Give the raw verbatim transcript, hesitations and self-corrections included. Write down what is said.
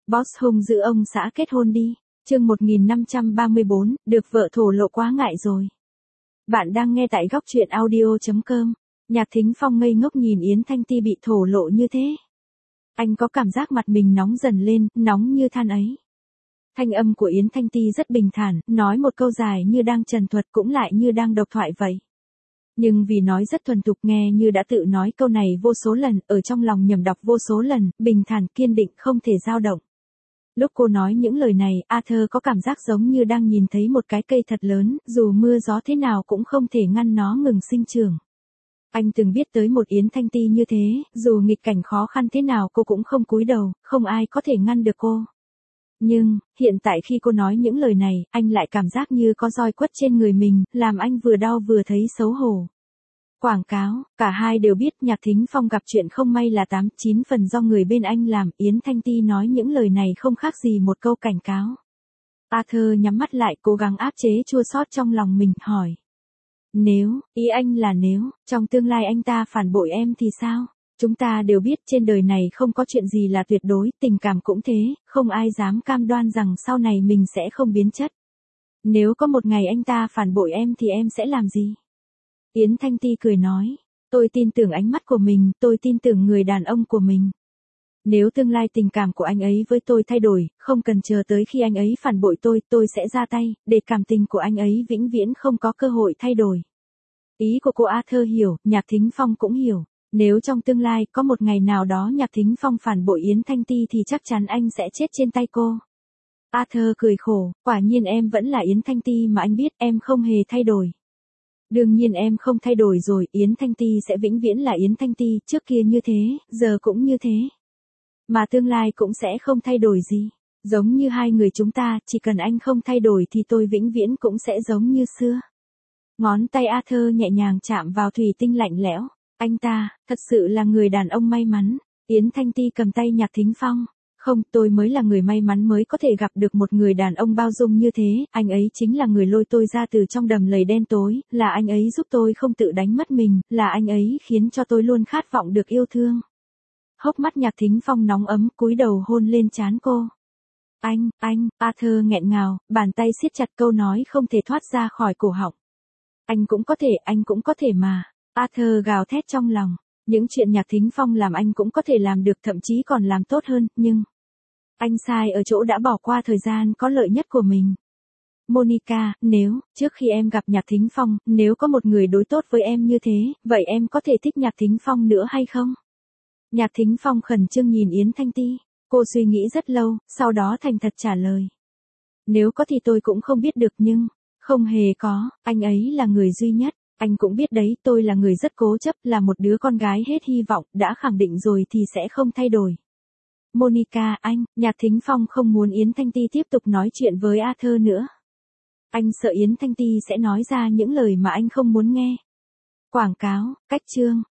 Boss hung giữ ông xã kết hôn đi. Chương một nghìn năm trăm ba mươi bốn, được vợ thổ lộ quá ngại rồi. Bạn đang nghe tại góc truyện audio chấm com. Nhạc Thính Phong ngây ngốc nhìn Yến Thanh Ti bị thổ lộ như thế. Anh có cảm giác mặt mình nóng dần lên, nóng như than ấy. Thanh âm của Yến Thanh Ti rất bình thản, nói một câu dài như đang trần thuật cũng lại như đang độc thoại vậy. Nhưng vì nói rất thuần thục nghe như đã tự nói câu này vô số lần, ở trong lòng nhầm đọc vô số lần, bình thản kiên định không thể dao động. Lúc cô nói những lời này, Arthur có cảm giác giống như đang nhìn thấy một cái cây thật lớn, dù mưa gió thế nào cũng không thể ngăn nó ngừng sinh trưởng. Anh từng biết tới một Yến Thanh Ti như thế, dù nghịch cảnh khó khăn thế nào cô cũng không cúi đầu, không ai có thể ngăn được cô. Nhưng, hiện tại khi cô nói những lời này, anh lại cảm giác như có roi quất trên người mình, làm anh vừa đau vừa thấy xấu hổ. Quảng cáo, cả hai đều biết Nhạc Thính Phong gặp chuyện không may là tám chín phần do người bên anh làm, Yến Thanh Ti nói những lời này không khác gì một câu cảnh cáo. Arthur nhắm mắt lại cố gắng áp chế chua xót trong lòng mình, hỏi. Nếu, ý anh là nếu, trong tương lai anh ta phản bội em thì sao? Chúng ta đều biết trên đời này không có chuyện gì là tuyệt đối, tình cảm cũng thế, không ai dám cam đoan rằng sau này mình sẽ không biến chất. Nếu có một ngày anh ta phản bội em thì em sẽ làm gì? Yến Thanh Ti cười nói, tôi tin tưởng ánh mắt của mình, tôi tin tưởng người đàn ông của mình. Nếu tương lai tình cảm của anh ấy với tôi thay đổi, không cần chờ tới khi anh ấy phản bội tôi, tôi sẽ ra tay, để cảm tình của anh ấy vĩnh viễn không có cơ hội thay đổi. Ý của cô Arthur hiểu, Nhạc Thính Phong cũng hiểu. Nếu trong tương lai có một ngày nào đó Nhạc Thính Phong phản bội Yến Thanh Ti thì chắc chắn anh sẽ chết trên tay cô. Arthur cười khổ, quả nhiên em vẫn là Yến Thanh Ti mà anh biết, em không hề thay đổi. Đương nhiên em không thay đổi rồi, Yến Thanh Ti sẽ vĩnh viễn là Yến Thanh Ti, trước kia như thế, giờ cũng như thế. Mà tương lai cũng sẽ không thay đổi gì. Giống như hai người chúng ta, chỉ cần anh không thay đổi thì tôi vĩnh viễn cũng sẽ giống như xưa. Ngón tay Arthur nhẹ nhàng chạm vào thủy tinh lạnh lẽo. Anh ta, thật sự là người đàn ông may mắn. Yến Thanh Ti cầm tay Nhạc Thính Phong. Không, tôi mới là người may mắn mới có thể gặp được một người đàn ông bao dung như thế, anh ấy chính là người lôi tôi ra từ trong đầm lầy đen tối, là anh ấy giúp tôi không tự đánh mất mình, là anh ấy khiến cho tôi luôn khát vọng được yêu thương. Hốc mắt Nhạc Thính Phong nóng ấm, cúi đầu hôn lên trán cô. Anh, anh, Arthur nghẹn ngào, bàn tay siết chặt câu nói không thể thoát ra khỏi cổ họng. Anh cũng có thể, anh cũng có thể mà. Arthur gào thét trong lòng. Những chuyện Nhạc Thính Phong làm anh cũng có thể làm được, thậm chí còn làm tốt hơn, nhưng anh sai ở chỗ đã bỏ qua thời gian có lợi nhất của mình. Monica, nếu, trước khi em gặp Nhạc Thính Phong, nếu có một người đối tốt với em như thế, vậy em có thể thích Nhạc Thính Phong nữa hay không? Nhạc Thính Phong khẩn trương nhìn Yến Thanh Ti. Cô suy nghĩ rất lâu, sau đó thành thật trả lời. Nếu có thì tôi cũng không biết được nhưng, không hề có, anh ấy là người duy nhất. Anh cũng biết đấy, tôi là người rất cố chấp, là một đứa con gái hết hy vọng, đã khẳng định rồi thì sẽ không thay đổi. Monica, anh, Nhạc Thính Phong không muốn Yến Thanh Ti tiếp tục nói chuyện với Arthur nữa. Anh sợ Yến Thanh Ti sẽ nói ra những lời mà anh không muốn nghe. Quảng cáo, cách chương.